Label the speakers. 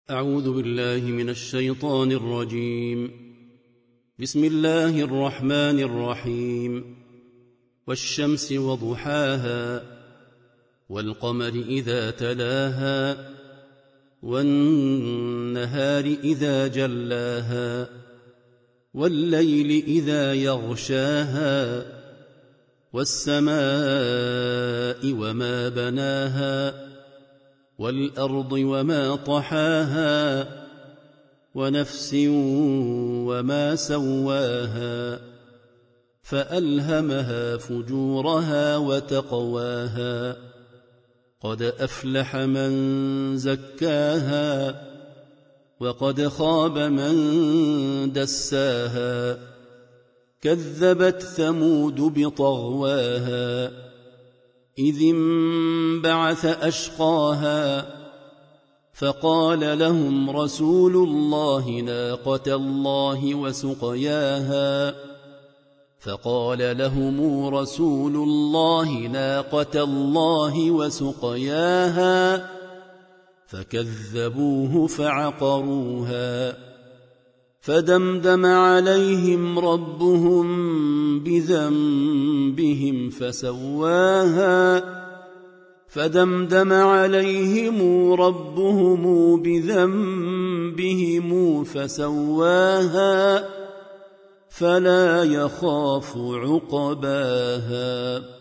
Speaker 1: أعوذ بالله من الشيطان الرجيم. بسم الله الرحمن الرحيم. والشمس وضحاها والقمر إذا تلاها والنهار إذا جلاها والليل إذا يغشاها والسماء وما بناها والأرض وما طحاها ونفس وما سواها فألهمها فجورها وتقواها قد أفلح من زكاها وقد خاب من دساها كذبت ثمود بطغواها إذ انبعث أشقاها فقال لهم رسول الله ناقة الله وسقياها فكذبوه فعقروها فدمدم عليهم ربهم بذنبهم فسواها فلا يخاف عقباها.